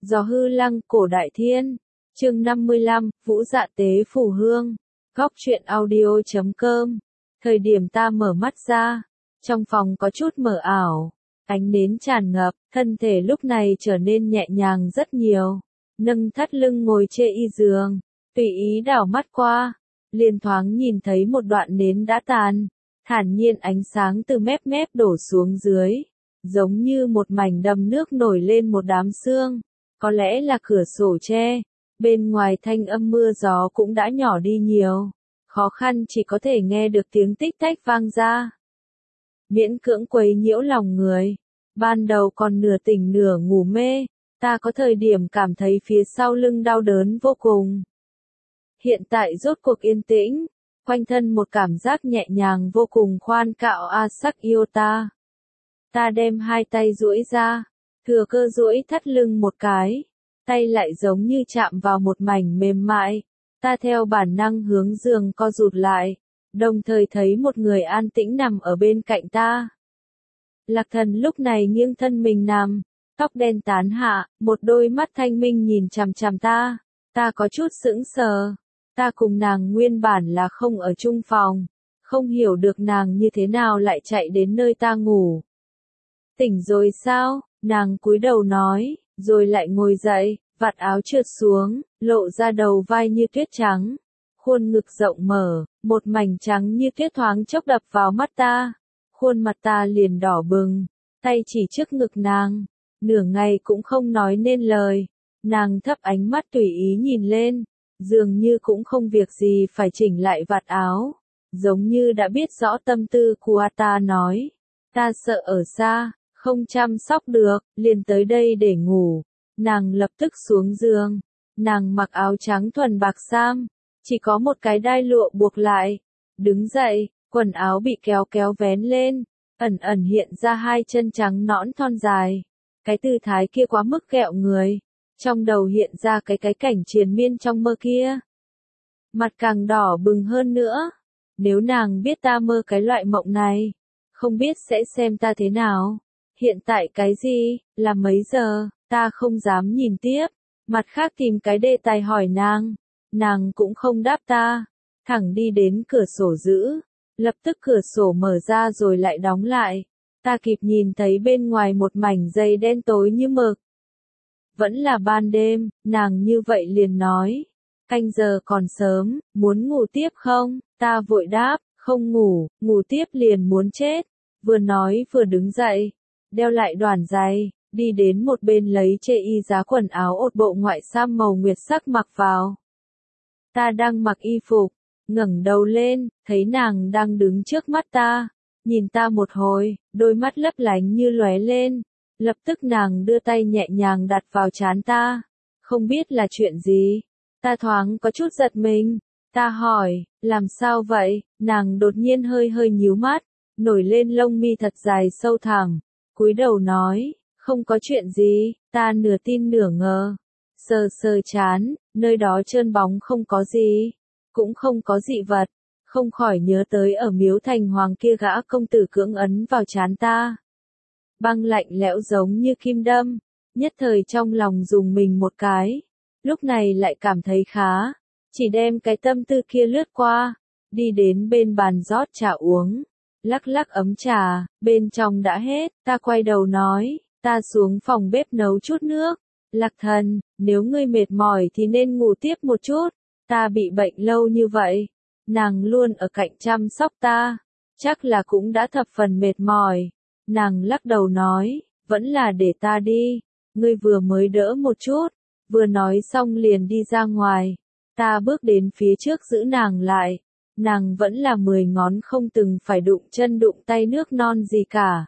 Gió hư lăng cổ đại thiên. Chương 55, Vũ Dạ tế phù hương. Góc truyện audio.com. Thời điểm ta mở mắt ra, trong phòng có chút mờ ảo, ánh nến tràn ngập, thân thể lúc này trở nên nhẹ nhàng rất nhiều. Nâng thắt lưng ngồi trên y giường, tùy ý đảo mắt qua, liền thoáng nhìn thấy một đoạn nến đã tàn, thản nhiên ánh sáng từ mép mép đổ xuống dưới, giống như một mảnh đầm nước nổi lên một đám sương. Có lẽ là cửa sổ tre, bên ngoài thanh âm mưa gió cũng đã nhỏ đi nhiều, khó khăn chỉ có thể nghe được tiếng tích tách vang ra. Miễn cưỡng quấy nhiễu lòng người, ban đầu còn nửa tỉnh nửa ngủ mê, ta có thời điểm cảm thấy phía sau lưng đau đớn vô cùng. Hiện tại rốt cuộc yên tĩnh, quanh thân một cảm giác nhẹ nhàng vô cùng khoan cạo a sắc yêu ta. Ta đem hai tay duỗi ra, thừa cơ duỗi thắt lưng một cái, tay lại giống như chạm vào một mảnh mềm mại, ta theo bản năng hướng giường co rụt lại, đồng thời thấy một người an tĩnh nằm ở bên cạnh ta. Lạc Thần lúc này nghiêng thân mình nằm, tóc đen tán hạ, một đôi mắt thanh minh nhìn chằm chằm ta có chút sững sờ, ta cùng nàng nguyên bản là không ở chung phòng, không hiểu được nàng như thế nào lại chạy đến nơi ta ngủ. Tỉnh rồi sao? Nàng cúi đầu nói, rồi lại ngồi dậy, vạt áo trượt xuống, lộ ra đầu vai như tuyết trắng, khuôn ngực rộng mở, một mảnh trắng như tuyết thoáng chốc đập vào mắt ta, khuôn mặt ta liền đỏ bừng, tay chỉ trước ngực nàng, nửa ngày cũng không nói nên lời, nàng thấp ánh mắt tùy ý nhìn lên, dường như cũng không việc gì phải chỉnh lại vạt áo, giống như đã biết rõ tâm tư của ta nói, ta sợ ở xa, không chăm sóc được, liền tới đây để ngủ. Nàng lập tức xuống giường, nàng mặc áo trắng thuần bạc sam, chỉ có một cái đai lụa buộc lại, đứng dậy, quần áo bị kéo kéo vén lên, ẩn ẩn hiện ra hai chân trắng nõn thon dài, cái tư thái kia quá mức ghẹo người, trong đầu hiện ra cái cảnh triền miên trong mơ kia. Mặt càng đỏ bừng hơn nữa, nếu nàng biết ta mơ cái loại mộng này, không biết sẽ xem ta thế nào. Hiện tại cái gì, là mấy giờ, ta không dám nhìn tiếp, mặt khác tìm cái đề tài hỏi nàng cũng không đáp ta, thẳng đi đến cửa sổ giữ, lập tức cửa sổ mở ra rồi lại đóng lại, ta kịp nhìn thấy bên ngoài một mảnh dây đen tối như mực. Vẫn là ban đêm, nàng như vậy liền nói, canh giờ còn sớm, muốn ngủ tiếp không, ta vội đáp, không ngủ, ngủ tiếp liền muốn chết, vừa nói vừa đứng dậy. Đeo lại đoàn giày, đi đến một bên lấy chê y giá quần áo ột bộ ngoại sam màu nguyệt sắc mặc vào. Ta đang mặc y phục, ngẩng đầu lên, thấy nàng đang đứng trước mắt ta, nhìn ta một hồi, đôi mắt lấp lánh như lóe lên, lập tức nàng đưa tay nhẹ nhàng đặt vào trán ta, không biết là chuyện gì, ta thoáng có chút giật mình, ta hỏi, làm sao vậy, nàng đột nhiên hơi hơi nhíu mắt, nổi lên lông mi thật dài sâu thẳm. Cúi đầu nói, không có chuyện gì, ta nửa tin nửa ngờ. Sờ sờ chán, nơi đó trơn bóng không có gì, cũng không có dị vật, không khỏi nhớ tới ở miếu thành hoàng kia gã công tử cưỡng ấn vào chán ta. Băng lạnh lẽo giống như kim đâm, nhất thời trong lòng dùng mình một cái, lúc này lại cảm thấy khá, chỉ đem cái tâm tư kia lướt qua, đi đến bên bàn rót trà uống. Lắc lắc ấm trà, bên trong đã hết, ta quay đầu nói, ta xuống phòng bếp nấu chút nước. Lạc Thần, nếu ngươi mệt mỏi thì nên ngủ tiếp một chút, ta bị bệnh lâu như vậy, nàng luôn ở cạnh chăm sóc ta, chắc là cũng đã thập phần mệt mỏi. Nàng lắc đầu nói, vẫn là để ta đi, ngươi vừa mới đỡ một chút, vừa nói xong liền đi ra ngoài, ta bước đến phía trước giữ nàng lại. Nàng vẫn là 10 ngón không từng phải đụng chân đụng tay nước non gì cả.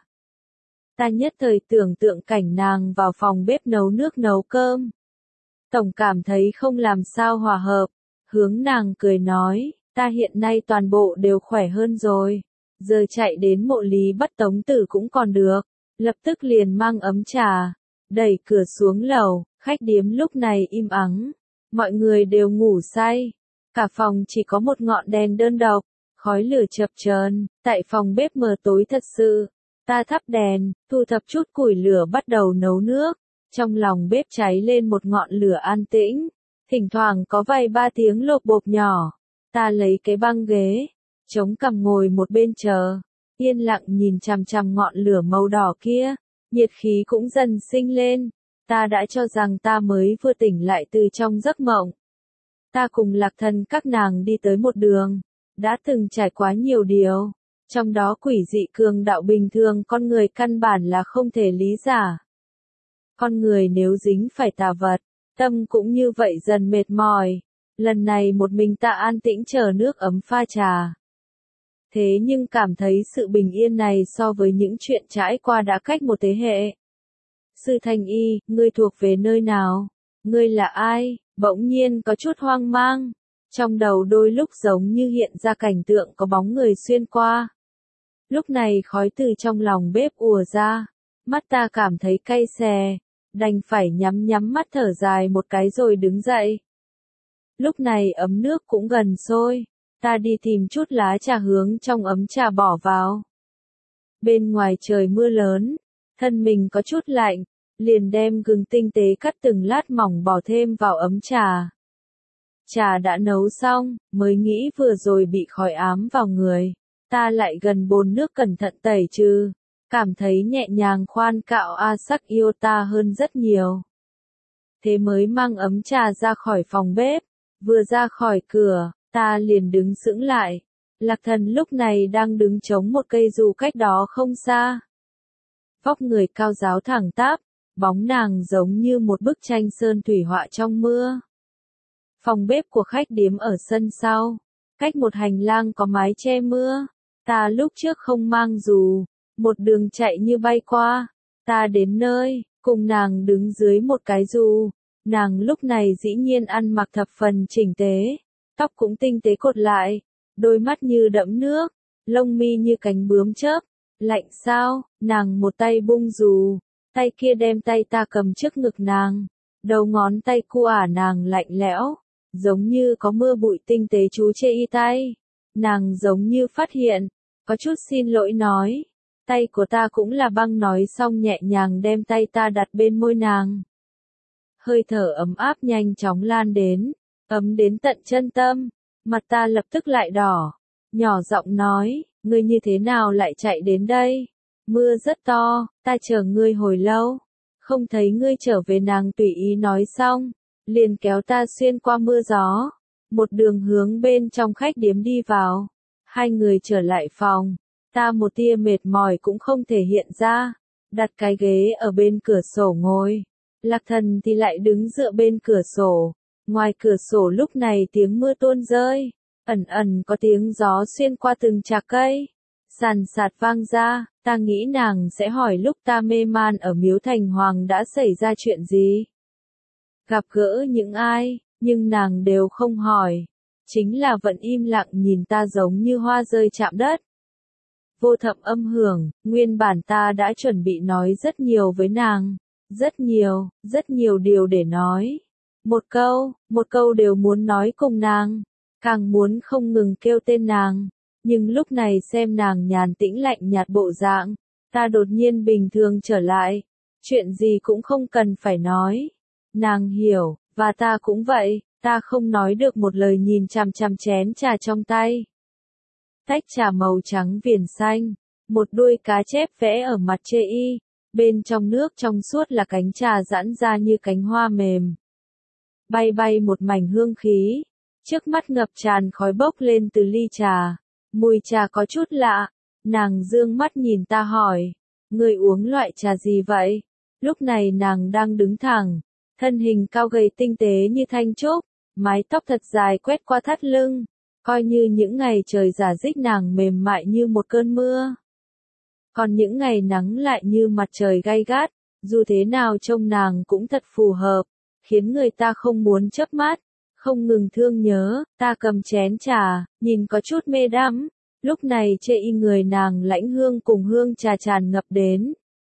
Ta nhất thời tưởng tượng cảnh nàng vào phòng bếp nấu nước nấu cơm. Tổng cảm thấy không làm sao hòa hợp, hướng nàng cười nói, ta hiện nay toàn bộ đều khỏe hơn rồi, giờ chạy đến Mộ Lý Bất Tống Tử cũng còn được, lập tức liền mang ấm trà, đẩy cửa xuống lầu, khách điếm lúc này im ắng, mọi người đều ngủ say. Cả phòng chỉ có một ngọn đèn đơn độc, khói lửa chập chờn, tại phòng bếp mờ tối thật sự. Ta thắp đèn, thu thập chút củi lửa bắt đầu nấu nước, Trong lòng bếp cháy lên một ngọn lửa an tĩnh, thỉnh thoảng có vài ba tiếng lộp bộp nhỏ. Ta lấy cái băng ghế, chống cằm ngồi một bên chờ, yên lặng nhìn chằm chằm ngọn lửa màu đỏ kia, nhiệt khí cũng dần sinh lên. Ta đã cho rằng ta mới vừa tỉnh lại từ trong giấc mộng. Ta cùng Lạc Thần các nàng đi tới một đường, đã từng trải quá nhiều điều, trong đó quỷ dị cường đạo bình thường con người căn bản là không thể lý giải. Con người nếu dính phải tà vật, tâm cũng như vậy dần mệt mỏi. Lần này một mình ta an tĩnh chờ nước ấm pha trà. Thế nhưng cảm thấy sự bình yên này so với những chuyện trải qua đã cách một thế hệ. Sư Thanh Y, ngươi thuộc về nơi nào? Ngươi là ai? Bỗng nhiên có chút hoang mang. Trong đầu đôi lúc giống như hiện ra cảnh tượng có bóng người xuyên qua. Lúc này khói từ trong lòng bếp ùa ra. Mắt ta cảm thấy cay xè. Đành phải nhắm mắt thở dài một cái rồi đứng dậy. Lúc này ấm nước cũng gần sôi. Ta đi tìm chút lá trà hướng trong ấm trà bỏ vào. Bên ngoài trời mưa lớn. Thân mình có chút lạnh. Liền đem gừng tinh tế cắt từng lát mỏng bỏ thêm vào ấm trà. Trà đã nấu xong, mới nghĩ vừa rồi bị khói ám vào người. Ta lại gần bồn nước cẩn thận tẩy trừ. Cảm thấy nhẹ nhàng khoan cạo sắc yêu ta hơn rất nhiều. Thế mới mang ấm trà ra khỏi phòng bếp. Vừa ra khỏi cửa, ta liền đứng sững lại. Lạc Thần lúc này đang đứng chống một cây dù cách đó không xa. Vóc người cao ráo thẳng tắp, bóng nàng giống như một bức tranh sơn thủy họa trong mưa. Phòng bếp của khách điếm ở sân sau, cách một hành lang có mái che mưa. Ta lúc trước không mang dù, một đường chạy như bay qua. Ta đến nơi, cùng nàng đứng dưới một cái dù. Nàng lúc này dĩ nhiên ăn mặc thập phần chỉnh tề, tóc cũng tinh tế cột lại, đôi mắt như đẫm nước, lông mi như cánh bướm chớp. Lạnh sao? Nàng một tay bung dù, tay kia đem tay ta cầm trước ngực nàng, đầu ngón tay cua nàng lạnh lẽo, giống như có mưa bụi tinh tế chú chê y tay. Nàng giống như phát hiện, có chút xin lỗi nói, tay của ta cũng là băng nói xong nhẹ nhàng đem tay ta đặt bên môi nàng. Hơi thở ấm áp nhanh chóng lan đến, ấm đến tận chân tâm, mặt ta lập tức lại đỏ, nhỏ giọng nói, ngươi như thế nào lại chạy đến đây? Mưa rất to, ta chờ ngươi hồi lâu, không thấy ngươi trở về. Nàng tùy ý nói xong, liền kéo ta xuyên qua mưa gió, một đường hướng bên trong khách điếm đi vào. Hai người trở lại phòng, ta một tia mệt mỏi cũng không thể hiện ra, đặt cái ghế ở bên cửa sổ ngồi. Lạc Thần thì lại đứng dựa bên cửa sổ, ngoài cửa sổ lúc này tiếng mưa tuôn rơi, ẩn ẩn có tiếng gió xuyên qua từng chạc cây, sàn sạt vang ra. Ta nghĩ nàng sẽ hỏi lúc ta mê man ở Miếu Thành Hoàng đã xảy ra chuyện gì, gặp gỡ những ai, nhưng nàng đều không hỏi, chính là vẫn im lặng nhìn ta giống như hoa rơi chạm đất. Vô thập âm hưởng, nguyên bản ta đã chuẩn bị nói rất nhiều với nàng, rất nhiều điều để nói. Một câu đều muốn nói cùng nàng, càng muốn không ngừng kêu tên nàng. Nhưng lúc này xem nàng nhàn tĩnh lạnh nhạt bộ dạng, ta đột nhiên bình thường trở lại, chuyện gì cũng không cần phải nói. Nàng hiểu, và ta cũng vậy, ta không nói được một lời nhìn chằm chằm chén trà trong tay. Tách trà màu trắng viền xanh, một đuôi cá chép vẽ ở mặt chê y, bên trong nước trong suốt là cánh trà giãn ra như cánh hoa mềm. Bay bay một mảnh hương khí, trước mắt ngập tràn khói bốc lên từ ly trà. Mùi trà có chút lạ, nàng dương mắt nhìn ta hỏi, ngươi uống loại trà gì vậy? Lúc này nàng đang đứng thẳng, thân hình cao gầy tinh tế như thanh trúc, mái tóc thật dài quét qua thắt lưng, coi như những ngày trời rả rích nàng mềm mại như một cơn mưa. Còn những ngày nắng lại như mặt trời gay gắt, dù thế nào trông nàng cũng thật phù hợp, khiến người ta không muốn chớp mắt. Không ngừng thương nhớ. Ta cầm chén trà, nhìn có chút mê đắm. Lúc này chê y người nàng lãnh hương cùng hương trà tràn ngập đến.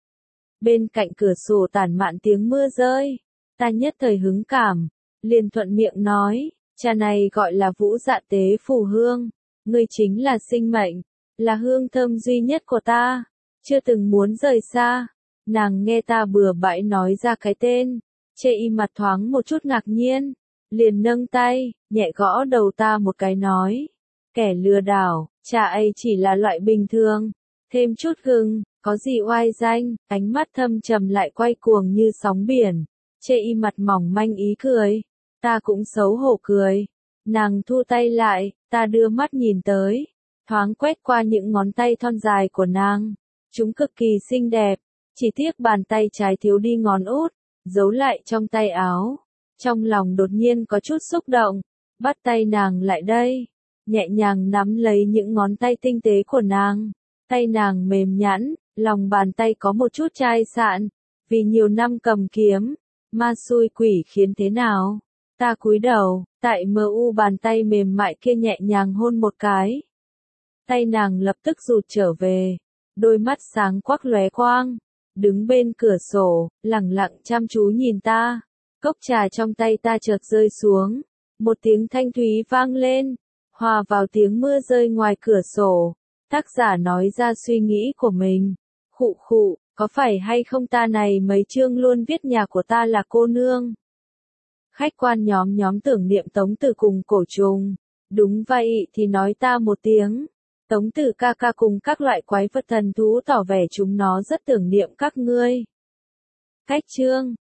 Bên cạnh cửa sổ tản mạn tiếng mưa rơi. Ta nhất thời hứng cảm, liền thuận miệng nói, trà này gọi là Vũ Dạ Tế Phù Hương. Ngươi chính là sinh mệnh, là hương thơm duy nhất của ta, chưa từng muốn rời xa. Nàng nghe ta bừa bãi nói ra cái tên, chê y mặt thoáng một chút ngạc nhiên, liền nâng tay, nhẹ gõ đầu ta một cái nói. Kẻ lừa đảo, cha ấy chỉ là loại bình thường, thêm chút gừng, có gì oai danh, ánh mắt thâm trầm lại quay cuồng như sóng biển, chê y mặt mỏng manh ý cười, ta cũng xấu hổ cười, nàng thu tay lại, ta đưa mắt nhìn tới, thoáng quét qua những ngón tay thon dài của nàng, chúng cực kỳ xinh đẹp, chỉ tiếc bàn tay trái thiếu đi ngón út, giấu lại trong tay áo, trong lòng đột nhiên có chút xúc động, bắt tay nàng lại đây. Nhẹ nhàng nắm lấy những ngón tay tinh tế của nàng, tay nàng mềm nhẵn, lòng bàn tay có một chút chai sạn, vì nhiều năm cầm kiếm, ma xui quỷ khiến thế nào. Ta cúi đầu, tại mu bàn tay mềm mại kia nhẹ nhàng hôn một cái. Tay nàng lập tức rụt trở về, đôi mắt sáng quắc lóe quang, đứng bên cửa sổ, lẳng lặng chăm chú nhìn ta. Cốc trà trong tay ta chợt rơi xuống, một tiếng thanh thúy vang lên. Hòa vào tiếng mưa rơi ngoài cửa sổ, tác giả nói ra suy nghĩ của mình. Khụ khụ, có phải hay không ta này mấy chương luôn viết nhà của ta là cô nương. Khách quan nhóm tưởng niệm Tống Tử cùng cổ trùng. Đúng vậy thì nói ta một tiếng. Tống Tử ca ca cùng các loại quái vật thần thú tỏ vẻ chúng nó rất tưởng niệm các ngươi. Cách chương